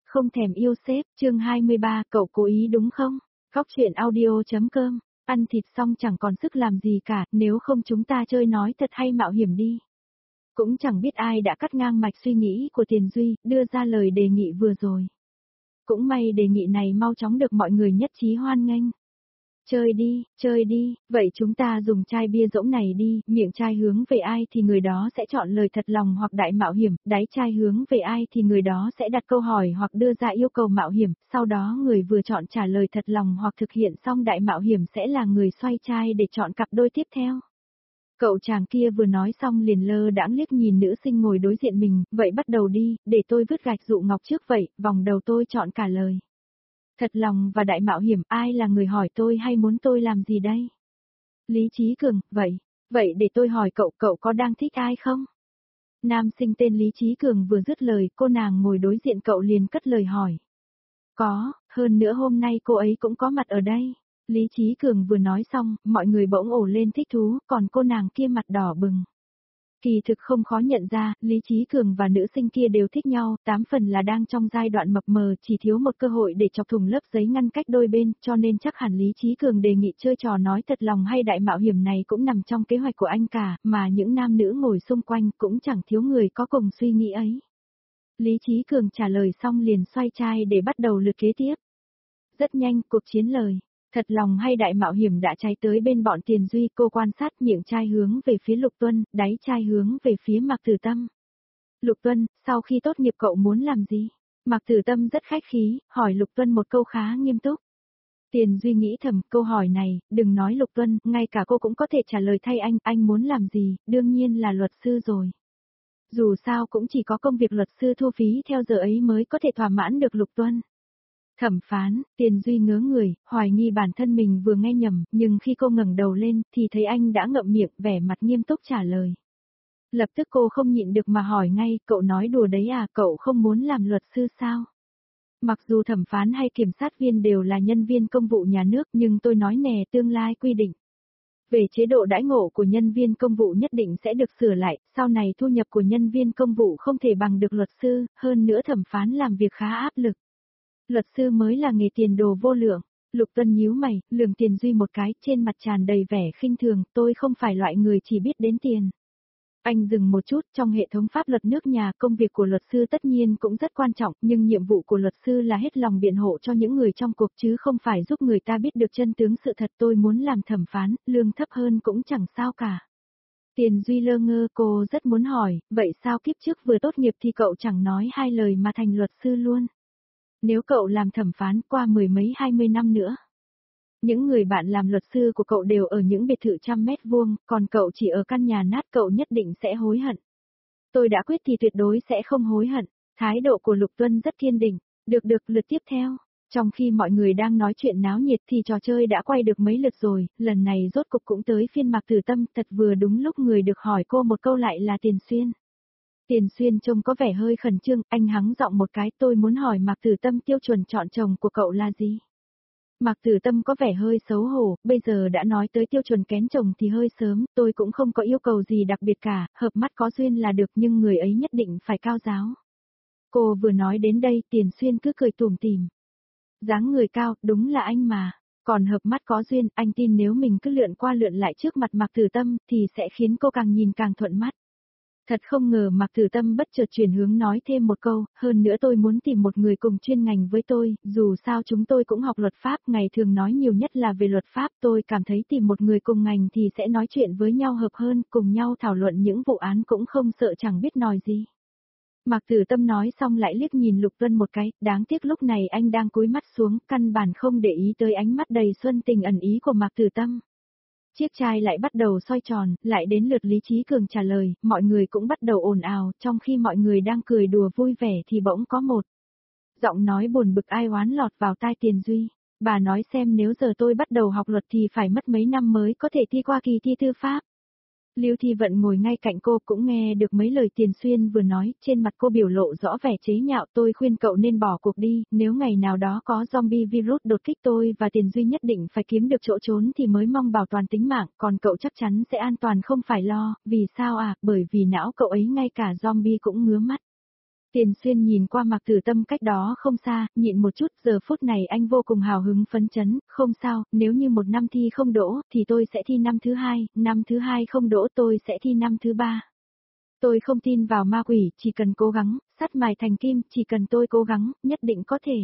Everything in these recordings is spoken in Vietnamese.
Không thèm yêu sếp, chương 23, cậu cố ý đúng không? Góc chuyện audio.com, ăn thịt xong chẳng còn sức làm gì cả, nếu không chúng ta chơi nói thật hay mạo hiểm đi. Cũng chẳng biết ai đã cắt ngang mạch suy nghĩ của Tiền Duy, đưa ra lời đề nghị vừa rồi. Cũng may đề nghị này mau chóng được mọi người nhất trí hoan nghênh. Chơi đi, vậy chúng ta dùng chai bia rỗng này đi, miệng chai hướng về ai thì người đó sẽ chọn lời thật lòng hoặc đại mạo hiểm, đáy chai hướng về ai thì người đó sẽ đặt câu hỏi hoặc đưa ra yêu cầu mạo hiểm, sau đó người vừa chọn trả lời thật lòng hoặc thực hiện xong đại mạo hiểm sẽ là người xoay chai để chọn cặp đôi tiếp theo. Cậu chàng kia vừa nói xong liền lơ đãng liếc nhìn nữ sinh ngồi đối diện mình, vậy bắt đầu đi, để tôi vứt gạch dụ ngọc trước vậy, vòng đầu tôi chọn cả lời. Thật lòng và đại mạo hiểm, ai là người hỏi tôi hay muốn tôi làm gì đây? Lý Chí Cường, vậy để tôi hỏi cậu có đang thích ai không? Nam sinh tên Lý Chí Cường vừa dứt lời, cô nàng ngồi đối diện cậu liền cất lời hỏi. Có, hơn nữa hôm nay cô ấy cũng có mặt ở đây. Lý Chí Cường vừa nói xong, mọi người bỗng ồ lên thích thú, còn cô nàng kia mặt đỏ bừng. Kỳ thực không khó nhận ra, Lý Chí Cường và nữ sinh kia đều thích nhau, 8 phần là đang trong giai đoạn mập mờ, chỉ thiếu một cơ hội để chọc thủng lớp giấy ngăn cách đôi bên, cho nên chắc hẳn Lý Chí Cường đề nghị chơi trò nói thật lòng hay đại mạo hiểm này cũng nằm trong kế hoạch của anh cả, mà những nam nữ ngồi xung quanh cũng chẳng thiếu người có cùng suy nghĩ ấy. Lý Chí Cường trả lời xong liền xoay chai để bắt đầu lượt kế tiếp. Rất nhanh, cuộc chiến lời. Thật lòng hay đại mạo hiểm đã cháy tới bên bọn Tiền Duy, cô quan sát miệng chai hướng về phía Lục Tuân, đáy chai hướng về phía Mạc Tử Tâm. Lục Tuân, sau khi tốt nghiệp cậu muốn làm gì? Mạc Tử Tâm rất khách khí, hỏi Lục Tuân một câu khá nghiêm túc. Tiền Duy nghĩ thầm, câu hỏi này, đừng nói Lục Tuân, ngay cả cô cũng có thể trả lời thay anh muốn làm gì, đương nhiên là luật sư rồi. Dù sao cũng chỉ có công việc luật sư thu phí theo giờ ấy mới có thể thỏa mãn được Lục Tuân. Thẩm phán, Tiền Duy ngớ người, hoài nghi bản thân mình vừa nghe nhầm, nhưng khi cô ngẩng đầu lên, thì thấy anh đã ngậm miệng, vẻ mặt nghiêm túc trả lời. Lập tức cô không nhịn được mà hỏi ngay, cậu nói đùa đấy à, cậu không muốn làm luật sư sao? Mặc dù thẩm phán hay kiểm sát viên đều là nhân viên công vụ nhà nước, nhưng tôi nói nè, tương lai quy định về chế độ đãi ngộ của nhân viên công vụ nhất định sẽ được sửa lại, sau này thu nhập của nhân viên công vụ không thể bằng được luật sư, hơn nữa thẩm phán làm việc khá áp lực. Luật sư mới là nghề tiền đồ vô lượng. Lục Tuân nhíu mày, lườm Tiền Duy một cái, trên mặt tràn đầy vẻ khinh thường, tôi không phải loại người chỉ biết đến tiền. Anh dừng một chút, trong hệ thống pháp luật nước nhà, công việc của luật sư tất nhiên cũng rất quan trọng, nhưng nhiệm vụ của luật sư là hết lòng biện hộ cho những người trong cuộc chứ không phải giúp người ta biết được chân tướng sự thật. Tôi muốn làm thẩm phán, lương thấp hơn cũng chẳng sao cả. Tiền Duy lơ ngơ, cô rất muốn hỏi, vậy sao kiếp trước vừa tốt nghiệp thì cậu chẳng nói hai lời mà thành luật sư luôn? Nếu cậu làm thẩm phán qua 10 mấy 20 năm nữa, những người bạn làm luật sư của cậu đều ở những biệt thự 100 m², còn cậu chỉ ở căn nhà nát, cậu nhất định sẽ hối hận. Tôi đã quyết thì tuyệt đối sẽ không hối hận. Thái độ của Lục Tuân rất kiên định. Được, lượt tiếp theo. Trong khi mọi người đang nói chuyện náo nhiệt thì trò chơi đã quay được mấy lượt rồi, lần này rốt cục cũng tới phiên Mạc Tử Tâm, thật vừa đúng lúc người được hỏi cô một câu lại là Tiền Xuyên. Tiền Xuyên trông có vẻ hơi khẩn trương, anh hắng giọng một cái, tôi muốn hỏi Mạc Tử Tâm tiêu chuẩn chọn chồng của cậu là gì? Mạc Tử Tâm có vẻ hơi xấu hổ, bây giờ đã nói tới tiêu chuẩn kén chồng thì hơi sớm, tôi cũng không có yêu cầu gì đặc biệt cả, hợp mắt có duyên là được nhưng người ấy nhất định phải cao giáo. Cô vừa nói đến đây, Tiền Xuyên cứ cười tủm tỉm. Dáng người cao, đúng là anh mà. Còn hợp mắt có duyên, anh tin nếu mình cứ lượn qua lượn lại trước mặt Mạc Tử Tâm thì sẽ khiến cô càng nhìn càng thuận mắt. Thật không ngờ Mạc Tử Tâm bất chợt chuyển hướng nói thêm một câu, hơn nữa tôi muốn tìm một người cùng chuyên ngành với tôi, dù sao chúng tôi cũng học luật pháp, ngày thường nói nhiều nhất là về luật pháp, tôi cảm thấy tìm một người cùng ngành thì sẽ nói chuyện với nhau hợp hơn, cùng nhau thảo luận những vụ án cũng không sợ chẳng biết nói gì. Mạc Tử Tâm nói xong lại liếc nhìn Lục Tuân một cái, đáng tiếc lúc này anh đang cúi mắt xuống, căn bản không để ý tới ánh mắt đầy xuân tình ẩn ý của Mạc Tử Tâm. Chiếc chai lại bắt đầu xoay tròn, lại đến lượt Lý Chí Cường trả lời, mọi người cũng bắt đầu ồn ào, trong khi mọi người đang cười đùa vui vẻ thì bỗng có một giọng nói buồn bực ai oán lọt vào tai Tiền Duy. Bà nói xem nếu giờ tôi bắt đầu học luật thì phải mất mấy năm mới có thể thi qua kỳ thi tư pháp. Lưu Thi Vận ngồi ngay cạnh cô cũng nghe được mấy lời Tiền Xuyên vừa nói, trên mặt cô biểu lộ rõ vẻ chế nhạo, tôi khuyên cậu nên bỏ cuộc đi, nếu ngày nào đó có zombie virus đột kích tôi và Tiền Duy nhất định phải kiếm được chỗ trốn thì mới mong bảo toàn tính mạng, còn cậu chắc chắn sẽ an toàn không phải lo, vì sao à, bởi vì não cậu ấy ngay cả zombie cũng ngứa mắt. Tiền Xuyên nhìn qua Mạc Tử Tâm cách đó không xa, nhịn một chút, giờ phút này anh vô cùng hào hứng phấn chấn, không sao, nếu như một năm thi không đỗ, thì tôi sẽ thi năm thứ hai không đỗ tôi sẽ thi năm thứ ba. Tôi không tin vào ma quỷ, chỉ cần cố gắng, sắt mài thành kim, chỉ cần tôi cố gắng, nhất định có thể.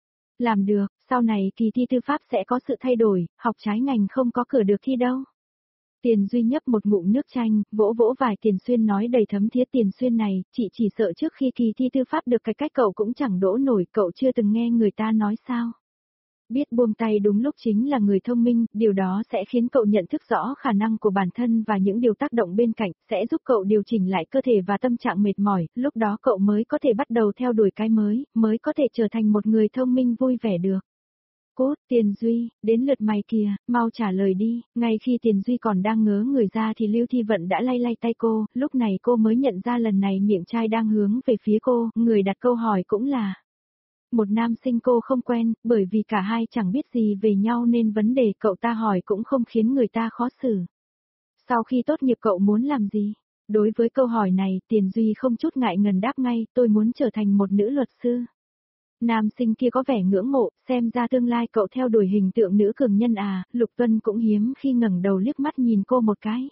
Làm được, sau này kỳ thi tư pháp sẽ có sự thay đổi, học trái ngành không có cửa được thi đâu. Tiền Duy nhấp một ngụm nước chanh, vỗ vỗ vai Tiền Xuyên nói đầy thấm thiết. Tiền Xuyên này, chị chỉ sợ trước khi kỳ thi tư pháp được cái cách cậu cũng chẳng đỗ nổi, cậu chưa từng nghe người ta nói sao. Biết buông tay đúng lúc chính là người thông minh, điều đó sẽ khiến cậu nhận thức rõ khả năng của bản thân và những điều tác động bên cạnh, sẽ giúp cậu điều chỉnh lại cơ thể và tâm trạng mệt mỏi, lúc đó cậu mới có thể bắt đầu theo đuổi cái mới có thể trở thành một người thông minh vui vẻ được. Cốt, Tiền Duy, đến lượt mày kìa, mau trả lời đi. Ngay khi Tiền Duy còn đang ngớ người ra thì Lưu Thi Vận đã lay lay tay cô, lúc này cô mới nhận ra lần này miệng trai đang hướng về phía cô, người đặt câu hỏi cũng là một nam sinh cô không quen, bởi vì cả hai chẳng biết gì về nhau nên vấn đề cậu ta hỏi cũng không khiến người ta khó xử. Sau khi tốt nghiệp cậu muốn làm gì? Đối với câu hỏi này, Tiền Duy không chút ngại ngần đáp ngay, tôi muốn trở thành một nữ luật sư. Nam sinh kia có vẻ ngưỡng mộ, xem ra tương lai cậu theo đuổi hình tượng nữ cường nhân à, Lục Tuân cũng hiếm khi ngẩng đầu liếc mắt nhìn cô một cái.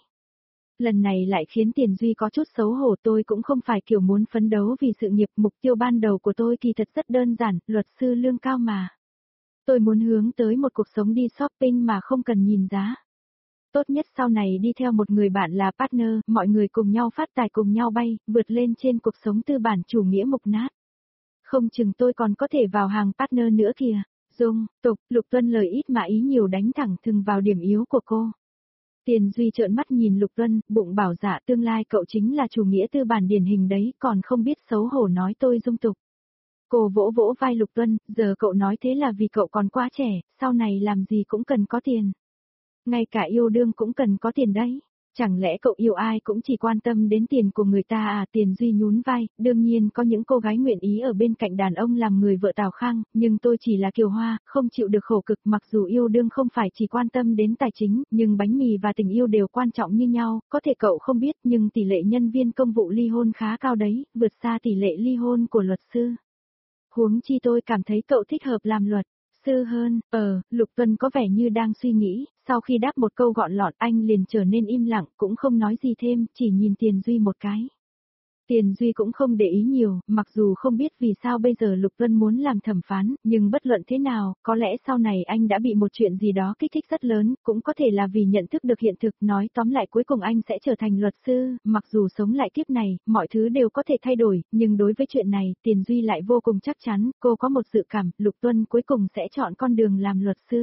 Lần này lại khiến Tiền Duy có chút xấu hổ, tôi cũng không phải kiểu muốn phấn đấu vì sự nghiệp, mục tiêu ban đầu của tôi kỳ thật rất đơn giản, luật sư lương cao mà. Tôi muốn hướng tới một cuộc sống đi shopping mà không cần nhìn giá. Tốt nhất sau này đi theo một người bạn là partner, mọi người cùng nhau phát tài cùng nhau bay, vượt lên trên cuộc sống tư bản chủ nghĩa mục nát. Không chừng tôi còn có thể vào hàng partner nữa kìa. Dung, tục, Lục Tuân lời ít mà ý nhiều đánh thẳng thừng vào điểm yếu của cô. Tiền Duy trợn mắt nhìn Lục Tuân, bụng bảo dạ tương lai cậu chính là chủ nghĩa tư bản điển hình đấy, còn không biết xấu hổ nói tôi dung tục. Cô vỗ vỗ vai Lục Tuân, giờ cậu nói thế là vì cậu còn quá trẻ, sau này làm gì cũng cần có tiền. Ngay cả yêu đương cũng cần có tiền đấy. Chẳng lẽ cậu yêu ai cũng chỉ quan tâm đến tiền của người ta à? Tiền Duy nhún vai, đương nhiên có những cô gái nguyện ý ở bên cạnh đàn ông làm người vợ Tào Khang, nhưng tôi chỉ là Kiều Hoa, không chịu được khổ cực, mặc dù yêu đương không phải chỉ quan tâm đến tài chính, nhưng bánh mì và tình yêu đều quan trọng như nhau, có thể cậu không biết nhưng tỷ lệ nhân viên công vụ ly hôn khá cao đấy, vượt xa tỷ lệ ly hôn của luật sư. Huống chi tôi cảm thấy cậu thích hợp làm luật sư hơn. Lục Tuân có vẻ như đang suy nghĩ, sau khi đáp một câu gọn lọt anh liền trở nên im lặng, cũng không nói gì thêm, chỉ nhìn Tiền Duy một cái. Tiền Duy cũng không để ý nhiều, mặc dù không biết vì sao bây giờ Lục Tuân muốn làm thẩm phán, nhưng bất luận thế nào, có lẽ sau này anh đã bị một chuyện gì đó kích thích rất lớn, cũng có thể là vì nhận thức được hiện thực, nói tóm lại cuối cùng anh sẽ trở thành luật sư, mặc dù sống lại kiếp này, mọi thứ đều có thể thay đổi, nhưng đối với chuyện này, Tiền Duy lại vô cùng chắc chắn, cô có một dự cảm, Lục Tuân cuối cùng sẽ chọn con đường làm luật sư.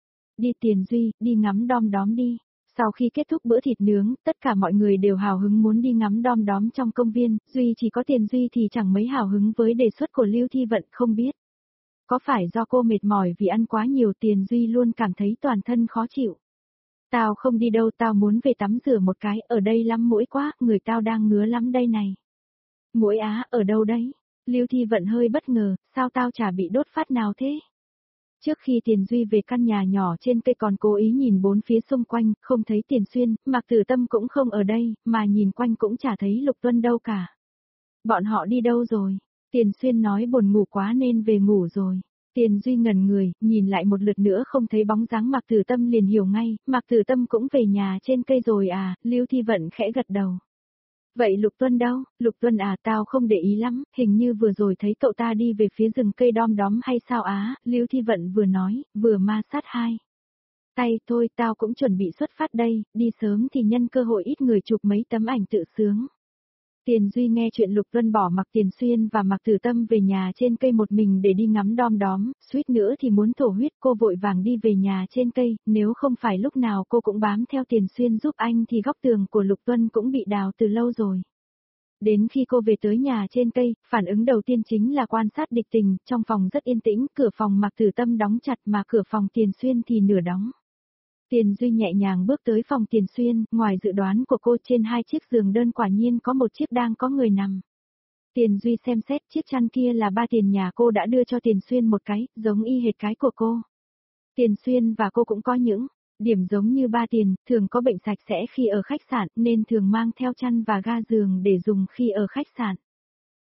Đi Tiền Duy, đi ngắm đom đóm đi. Sau khi kết thúc bữa thịt nướng, tất cả mọi người đều hào hứng muốn đi ngắm đom đóm trong công viên, duy chỉ có Tiền Duy thì chẳng mấy hào hứng với đề xuất của Lưu Thi Vận, không biết. Có phải do cô mệt mỏi vì ăn quá nhiều? Tiền Duy luôn cảm thấy toàn thân khó chịu. Tao không đi đâu, tao muốn về tắm rửa một cái, ở đây lắm muỗi quá, người tao đang ngứa lắm đây này. Muỗi á, ở đâu đấy? Lưu Thi Vận hơi bất ngờ, sao tao chả bị đốt phát nào thế? Trước khi Tiền Duy về căn nhà nhỏ trên cây còn cố ý nhìn bốn phía xung quanh, không thấy Tiền Xuyên, Mạc Tử Tâm cũng không ở đây, mà nhìn quanh cũng chả thấy Lục Tuân đâu cả. Bọn họ đi đâu rồi? Tiền Xuyên nói buồn ngủ quá nên về ngủ rồi. Tiền Duy ngẩn người, nhìn lại một lượt nữa không thấy bóng dáng Mạc Tử Tâm liền hiểu ngay, Mạc Tử Tâm cũng về nhà trên cây rồi à? Lưu Thi Vận khẽ gật đầu. Vậy Lục Tuân đâu? Lục Tuân à, tao không để ý lắm, hình như vừa rồi thấy cậu ta đi về phía rừng cây đom đóm hay sao á? Lưu Thi Vận vừa nói, vừa ma sát hai tay. Thôi tao cũng chuẩn bị xuất phát đây, đi sớm thì nhân cơ hội ít người chụp mấy tấm ảnh tự sướng. Tiền Duy nghe chuyện Lục Tuân bỏ mặc Tiền Xuyên và Mạc Tử Tâm về nhà trên cây một mình để đi ngắm đom đóm, suýt nữa thì muốn thổ huyết. Cô vội vàng đi về nhà trên cây, nếu không phải lúc nào cô cũng bám theo Tiền Xuyên giúp anh thì góc tường của Lục Tuân cũng bị đào từ lâu rồi. Đến khi cô về tới nhà trên cây, phản ứng đầu tiên chính là quan sát địch tình, trong phòng rất yên tĩnh, cửa phòng Mạc Tử Tâm đóng chặt mà cửa phòng Tiền Xuyên thì nửa đóng. Tiền Duy nhẹ nhàng bước tới phòng Tiền Xuyên, ngoài dự đoán của cô trên hai chiếc giường đơn quả nhiên có một chiếc đang có người nằm. Tiền Duy xem xét chiếc chăn kia là ba tiền nhà cô đã đưa cho Tiền Xuyên một cái, giống y hệt cái của cô. Tiền Xuyên và cô cũng có những điểm giống như ba tiền, thường có bệnh sạch sẽ khi ở khách sạn nên thường mang theo chăn và ga giường để dùng khi ở khách sạn.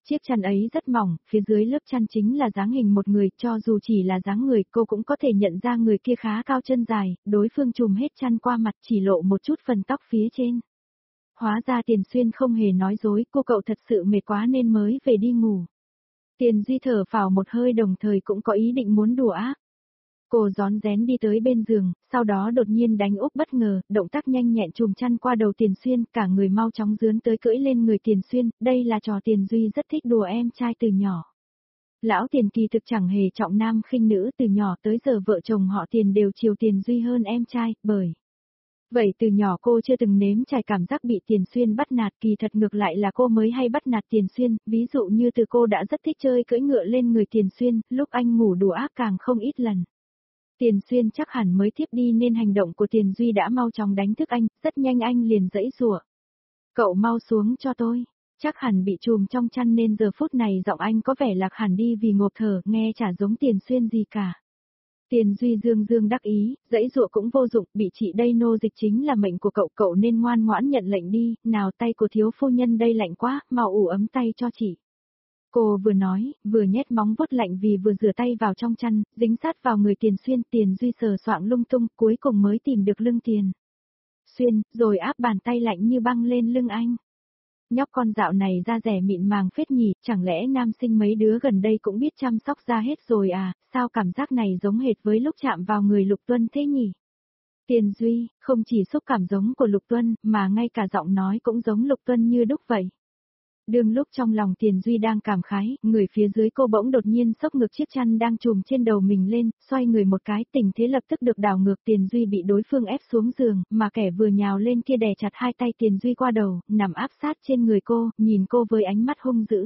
Chiếc chăn ấy rất mỏng, phía dưới lớp chăn chính là dáng hình một người, cho dù chỉ là dáng người cô cũng có thể nhận ra người kia khá cao chân dài, đối phương trùm hết chăn qua mặt chỉ lộ một chút phần tóc phía trên. Hóa ra Tiền Xuyên không hề nói dối, cô cậu thật sự mệt quá nên mới về đi ngủ. Tiền Duy thở phào một hơi đồng thời cũng có ý định muốn đùa ác. Cô rón rén đi tới bên giường, sau đó đột nhiên đánh úp bất ngờ, động tác nhanh nhẹn trùm chăn qua đầu Tiền Xuyên, cả người mau chóng dướn tới cưỡi lên người Tiền Xuyên, đây là trò Tiền Duy rất thích đùa em trai từ nhỏ. Lão Tiền kỳ thực chẳng hề trọng nam khinh nữ, từ nhỏ tới giờ vợ chồng họ Tiền đều chiều Tiền Duy hơn em trai, bởi vậy từ nhỏ cô chưa từng nếm trải cảm giác bị Tiền Xuyên bắt nạt, kỳ thật ngược lại là cô mới hay bắt nạt Tiền Xuyên, ví dụ như từ cô đã rất thích chơi cưỡi ngựa lên người Tiền Xuyên, lúc anh ngủ đùa ác càng không ít lần. Tiền Xuyên chắc hẳn mới thiếp đi nên hành động của Tiền Duy đã mau chóng đánh thức anh, rất nhanh anh liền giãy giụa. Cậu mau xuống cho tôi, chắc hẳn bị trùm trong chăn nên giờ phút này giọng anh có vẻ lạc hẳn đi vì ngộp thở, nghe chả giống Tiền Xuyên gì cả. Tiền Duy dương dương đắc ý, giãy giụa cũng vô dụng, bị chị đây nô dịch chính là mệnh của cậu nên ngoan ngoãn nhận lệnh đi, nào tay của thiếu phu nhân đây lạnh quá, mau ủ ấm tay cho chị. Cô vừa nói, vừa nhét móng vuốt lạnh vì vừa rửa tay vào trong chăn, dính sát vào người Tiền Xuyên, Tiền Duy sờ soạng lung tung, cuối cùng mới tìm được lưng Tiền Xuyên, rồi áp bàn tay lạnh như băng lên lưng anh. Nhóc con dạo này da dẻ mịn màng phết nhỉ, chẳng lẽ nam sinh mấy đứa gần đây cũng biết chăm sóc da hết rồi à, sao cảm giác này giống hệt với lúc chạm vào người Lục Tuân thế nhỉ? Tiền Duy, không chỉ xúc cảm giống của Lục Tuân, mà ngay cả giọng nói cũng giống Lục Tuân như đúc vậy. Đương lúc trong lòng Tiền Duy đang cảm khái, người phía dưới cô bỗng đột nhiên xốc ngược chiếc chăn đang trùm trên đầu mình lên, xoay người một cái, tình thế lập tức được đảo ngược. Tiền Duy bị đối phương ép xuống giường, mà kẻ vừa nhào lên kia đè chặt hai tay Tiền Duy qua đầu, nằm áp sát trên người cô, nhìn cô với ánh mắt hung dữ.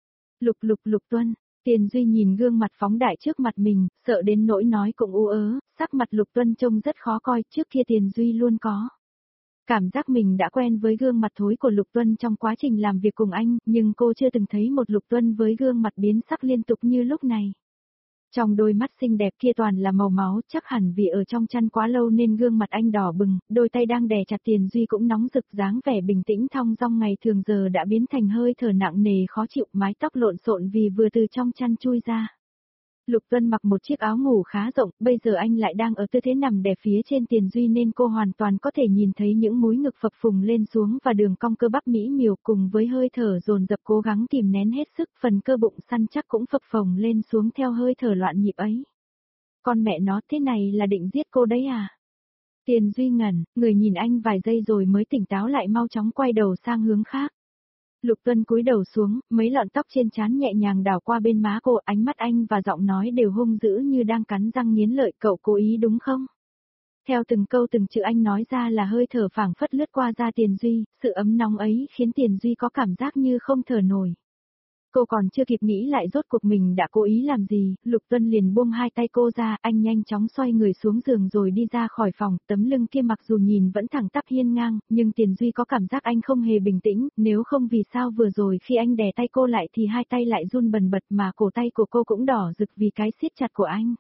Lục Tuân, Tiền Duy nhìn gương mặt phóng đại trước mặt mình, sợ đến nỗi nói cũng u ớ, sắc mặt Lục Tuân trông rất khó coi, trước kia Tiền Duy luôn có cảm giác mình đã quen với gương mặt thối của Lục Tuân trong quá trình làm việc cùng anh, nhưng cô chưa từng thấy một Lục Tuân với gương mặt biến sắc liên tục như lúc này. Trong đôi mắt xinh đẹp kia toàn là màu máu, chắc hẳn vì ở trong chăn quá lâu nên gương mặt anh đỏ bừng, đôi tay đang đè chặt Tiền Duy cũng nóng rực, dáng vẻ bình tĩnh thong dong ngày thường giờ đã biến thành hơi thở nặng nề khó chịu, mái tóc lộn xộn vì vừa từ trong chăn chui ra. Lục Tuân mặc một chiếc áo ngủ khá rộng, bây giờ anh lại đang ở tư thế nằm đè phía trên Tiền Duy nên cô hoàn toàn có thể nhìn thấy những múi ngực phập phùng lên xuống và đường cong cơ bắp mỹ miều cùng với hơi thở dồn dập cố gắng kìm nén hết sức, phần cơ bụng săn chắc cũng phập phồng lên xuống theo hơi thở loạn nhịp ấy. Con mẹ nó, thế này là định giết cô đấy à? Tiền Duy ngẩn, người nhìn anh vài giây rồi mới tỉnh táo lại, mau chóng quay đầu sang hướng khác. Lục Tuân cúi đầu xuống, mấy lọn tóc trên trán nhẹ nhàng đảo qua bên má cô, ánh mắt anh và giọng nói đều hung dữ như đang cắn răng nghiến lợi, cậu cố ý đúng không? Theo từng câu từng chữ anh nói ra là hơi thở phảng phất lướt qua da Tiền Duy, sự ấm nóng ấy khiến Tiền Duy có cảm giác như không thở nổi. Cô còn chưa kịp nghĩ lại rốt cuộc mình đã cố ý làm gì, Lục Tuân liền buông hai tay cô ra, anh nhanh chóng xoay người xuống giường rồi đi ra khỏi phòng, tấm lưng kia mặc dù nhìn vẫn thẳng tắp hiên ngang, nhưng Tiền Duy có cảm giác anh không hề bình tĩnh, nếu không vì sao vừa rồi khi anh đè tay cô lại thì hai tay lại run bần bật mà cổ tay của cô cũng đỏ rực vì cái siết chặt của anh.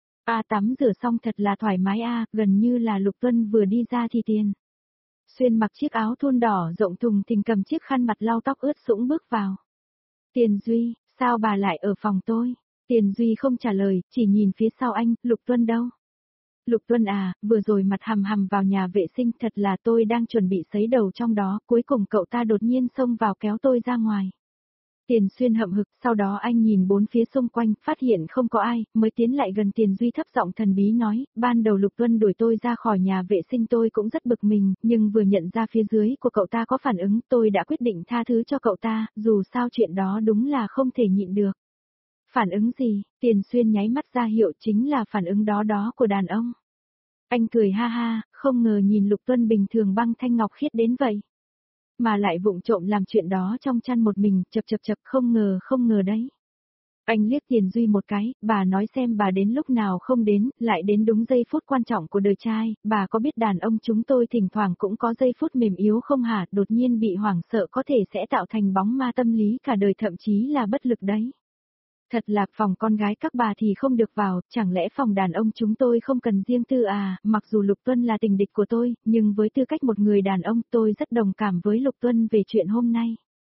Tắm rửa xong thật là thoải mái gần như là Lục Tuân vừa đi ra thì Tiền Xuyên mặc chiếc áo thun đỏ rộng thùng thình cầm chiếc khăn mặt lau tóc ướt sũng bước vào. Tiền Duy, sao bà lại ở phòng tôi? Tiền Duy không trả lời, chỉ nhìn phía sau anh, Lục Tuân đâu? Lục Tuân vừa rồi mặt hầm hầm vào nhà vệ sinh, thật là tôi đang chuẩn bị sấy đầu trong đó, cuối cùng cậu ta đột nhiên xông vào kéo tôi ra ngoài. Tiền Xuyên hậm hực, sau đó anh nhìn bốn phía xung quanh, phát hiện không có ai, mới tiến lại gần Tiền Duy thấp giọng thần bí nói, ban đầu Lục Tuân đuổi tôi ra khỏi nhà vệ sinh tôi cũng rất bực mình, nhưng vừa nhận ra phía dưới của cậu ta có phản ứng, tôi đã quyết định tha thứ cho cậu ta, dù sao chuyện đó đúng là không thể nhịn được. Phản ứng gì? Tiền Xuyên nháy mắt ra hiệu, chính là phản ứng đó của đàn ông. Anh cười ha ha, không ngờ nhìn Lục Tuân bình thường băng thanh ngọc khiết đến vậy. Mà lại vụng trộm làm chuyện đó trong chăn một mình, chập, không ngờ đấy. Anh liếc Tiền Duy một cái, bà nói xem bà đến lúc nào không đến, lại đến đúng giây phút quan trọng của đời trai, bà có biết đàn ông chúng tôi thỉnh thoảng cũng có giây phút mềm yếu không hả, đột nhiên bị hoảng sợ có thể sẽ tạo thành bóng ma tâm lý cả đời, thậm chí là bất lực đấy. Thật là phòng con gái các bà thì không được vào, chẳng lẽ phòng đàn ông chúng tôi không cần riêng tư mặc dù Lục Tuân là tình địch của tôi, nhưng với tư cách một người đàn ông tôi rất đồng cảm với Lục Tuân về chuyện hôm nay.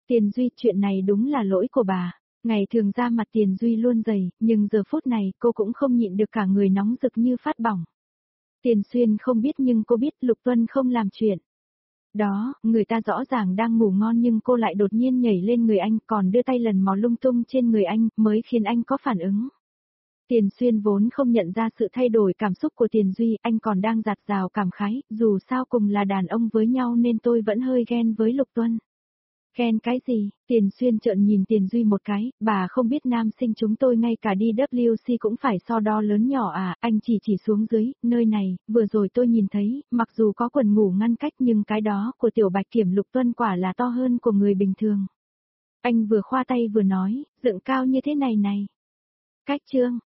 Tiền Duy, chuyện này đúng là lỗi của bà. Ngày thường ra mặt Tiền Duy luôn dày, nhưng giờ phút này cô cũng không nhịn được cả người nóng rực như phát bỏng. Tiền Xuyên không biết nhưng cô biết Lục Tuân không làm chuyện. Đó, người ta rõ ràng đang ngủ ngon nhưng cô lại đột nhiên nhảy lên người anh còn đưa tay lần mò lung tung trên người anh mới khiến anh có phản ứng. Tiền Xuyên vốn không nhận ra sự thay đổi cảm xúc của Tiền Duy, anh còn đang dạt dào cảm khái, dù sao cùng là đàn ông với nhau nên tôi vẫn hơi ghen với Lục Tuân. Ghen cái gì? Tiền Xuyên trợn nhìn Tiền Duy một cái, bà không biết nam sinh chúng tôi ngay cả đi WC cũng phải so đo lớn nhỏ à, anh chỉ xuống dưới, nơi này, vừa rồi tôi nhìn thấy, mặc dù có quần ngủ ngăn cách nhưng cái đó của tiểu bạch kiểm Lục Tuân quả là to hơn của người bình thường. Anh vừa khoa tay vừa nói, dựng cao như thế này này. Cách trương,